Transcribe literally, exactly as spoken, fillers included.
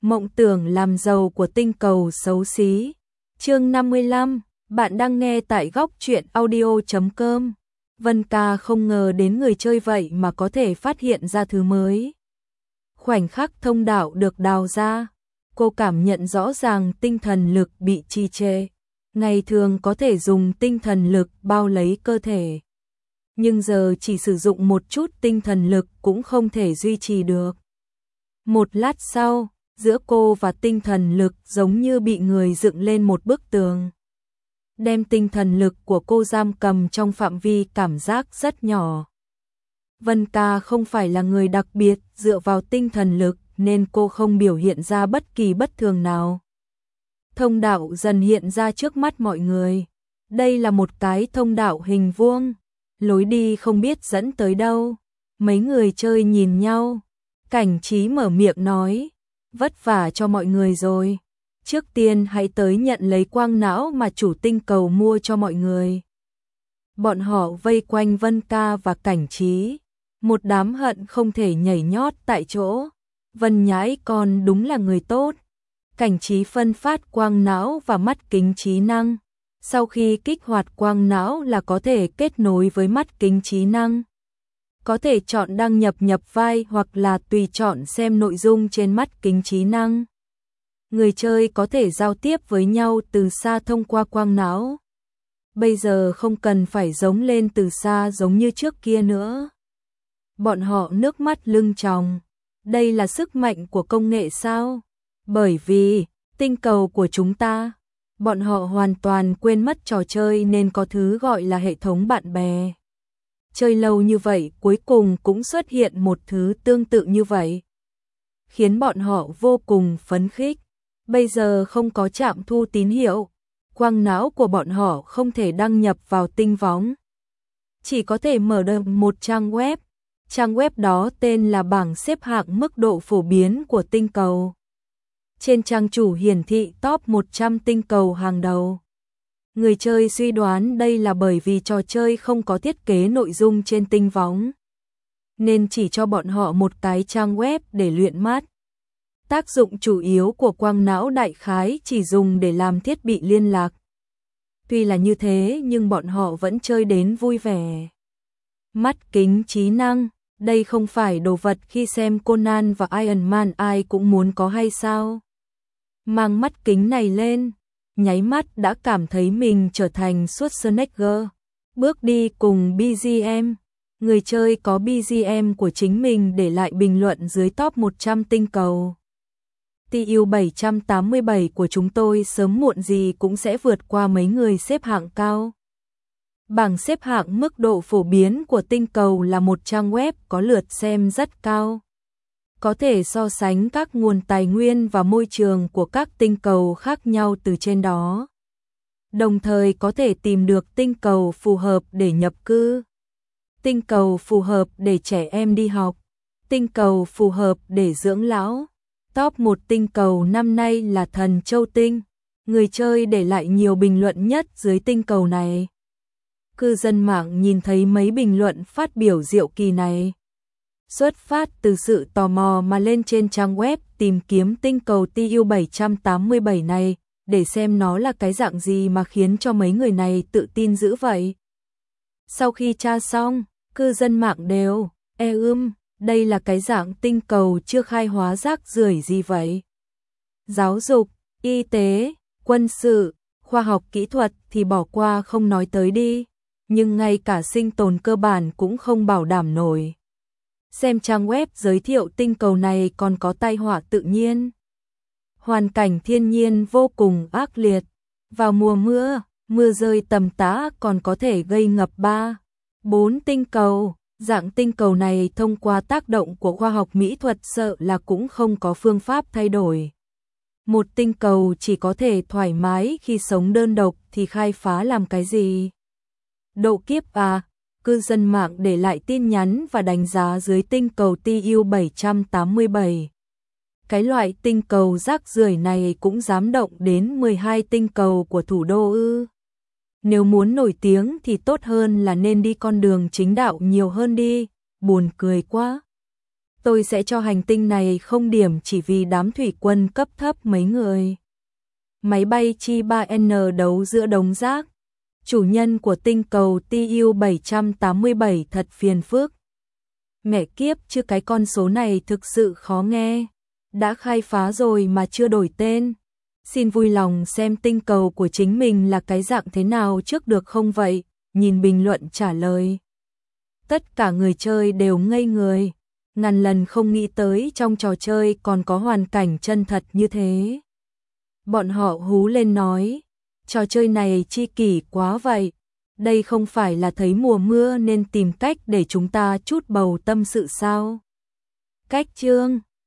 Mộng tưởng làm giàu của tinh cầu xấu xí. Chương năm mươi lăm, bạn đang nghe tại góc truyện audio chấm com. Vân Ca không ngờ đến người chơi vậy mà có thể phát hiện ra thứ mới. Khoảnh khắc thông đạo được đào ra, cô cảm nhận rõ ràng tinh thần lực bị trì trệ. Ngày thường có thể dùng tinh thần lực bao lấy cơ thể, nhưng giờ chỉ sử dụng một chút tinh thần lực cũng không thể duy trì được. Một lát sau, giữa cô và tinh thần lực giống như bị người dựng lên một bức tường, đem tinh thần lực của cô giam cầm trong phạm vi cảm giác rất nhỏ. Vân Ca không phải là người đặc biệt dựa vào tinh thần lực nên cô không biểu hiện ra bất kỳ bất thường nào. Thông đạo dần hiện ra trước mắt mọi người. Đây là một cái thông đạo hình vuông, lối đi không biết dẫn tới đâu. Mấy người chơi nhìn nhau, Cảnh Trí mở miệng nói, vất vả cho mọi người rồi. Trước tiên hãy tới nhận lấy quang não mà chủ tinh cầu mua cho mọi người. Bọn họ vây quanh Vân Ca và Cảnh Trí, một đám hận không thể nhảy nhót tại chỗ. Vân Nhãi con đúng là người tốt. Cảnh Trí phân phát quang não và mắt kính trí năng. Sau khi kích hoạt quang não là có thể kết nối với mắt kính trí năng. Có thể chọn đăng nhập nhập vai hoặc là tùy chọn xem nội dung trên mắt kính trí năng. Người chơi có thể giao tiếp với nhau từ xa thông qua quang não. Bây giờ không cần phải giống lên từ xa giống như trước kia nữa. Bọn họ nước mắt lưng tròng. Đây là sức mạnh của công nghệ sao? Bởi vì, tinh cầu của chúng ta, bọn họ hoàn toàn quên mất trò chơi nên có thứ gọi là hệ thống bạn bè. Chơi lâu như vậy cuối cùng cũng xuất hiện một thứ tương tự như vậy, khiến bọn họ vô cùng phấn khích. Bây giờ không có trạm thu tín hiệu, quang não của bọn họ không thể đăng nhập vào tinh võng. Chỉ có thể mở được một trang web. Trang web đó tên là bảng xếp hạng mức độ phổ biến của tinh cầu. Trên trang chủ hiển thị top một trăm tinh cầu hàng đầu. Người chơi suy đoán đây là bởi vì trò chơi không có thiết kế nội dung trên tinh võng, nên chỉ cho bọn họ một cái trang web để luyện mắt. Tác dụng chủ yếu của quang não đại khái chỉ dùng để làm thiết bị liên lạc. Tuy là như thế nhưng bọn họ vẫn chơi đến vui vẻ. Mắt kính trí năng, đây không phải đồ vật khi xem Conan và Iron Man ai cũng muốn có hay sao? Mang mắt kính này lên, nháy mắt đã cảm thấy mình trở thành Schwarzenegger. Bước đi cùng bê giê em. Người chơi có bê giê em của chính mình để lại bình luận dưới top một trăm tinh cầu. tê u bảy trăm tám mươi bảy của chúng tôi sớm muộn gì cũng sẽ vượt qua mấy người xếp hạng cao. Bảng xếp hạng mức độ phổ biến của tinh cầu là một trang web có lượt xem rất cao. Có thể so sánh các nguồn tài nguyên và môi trường của các tinh cầu khác nhau từ trên đó. Đồng thời có thể tìm được tinh cầu phù hợp để nhập cư, tinh cầu phù hợp để trẻ em đi học, tinh cầu phù hợp để dưỡng lão. Top một tinh cầu năm nay là Thần Châu Tinh. Người chơi để lại nhiều bình luận nhất dưới tinh cầu này. Cư dân mạng nhìn thấy mấy bình luận phát biểu diệu kỳ này, xuất phát từ sự tò mò mà lên trên trang web tìm kiếm tinh cầu tê u bảy trăm tám mươi bảy này, để xem nó là cái dạng gì mà khiến cho mấy người này tự tin dữ vậy. Sau khi tra xong, cư dân mạng đều, e ưm, đây là cái dạng tinh cầu chưa khai hóa rác rưởi gì vậy? Giáo dục, y tế, quân sự, khoa học kỹ thuật thì bỏ qua không nói tới đi, nhưng ngay cả sinh tồn cơ bản cũng không bảo đảm nổi. Xem trang web giới thiệu tinh cầu này còn có tai họa tự nhiên. Hoàn cảnh thiên nhiên vô cùng ác liệt. Vào mùa mưa, mưa rơi tầm tã còn có thể gây ngập ba, bốn tinh cầu. Dạng tinh cầu này thông qua tác động của khoa học mỹ thuật sợ là cũng không có phương pháp thay đổi. Một tinh cầu chỉ có thể thoải mái khi sống đơn độc thì khai phá làm cái gì? Độ kiếp à? Cư dân mạng để lại tin nhắn và đánh giá dưới tinh cầu tê u bảy trăm tám mươi bảy. Cái loại tinh cầu rác rưởi này cũng dám động đến mười hai tinh cầu của thủ đô ư? Nếu muốn nổi tiếng thì tốt hơn là nên đi con đường chính đạo nhiều hơn đi, buồn cười quá. Tôi sẽ cho hành tinh này không điểm chỉ vì đám thủy quân cấp thấp mấy người. Máy bay Chi ba N đấu giữa đống rác. Chủ nhân của tinh cầu T U bảy tám bảy thật phiền phức. Mẹ kiếp chứ cái con số này thực sự khó nghe. Đã khai phá rồi mà chưa đổi tên. Xin vui lòng xem tinh cầu của chính mình là cái dạng thế nào trước được không vậy? Nhìn bình luận trả lời. Tất cả người chơi đều ngây người. Ngàn lần không nghĩ tới trong trò chơi còn có hoàn cảnh chân thật như thế. Bọn họ hú lên nói. Trò chơi này chi kỷ quá vậy. Đây không phải là thấy mùa mưa nên tìm cách để chúng ta chút bầu tâm sự sao? Cách chương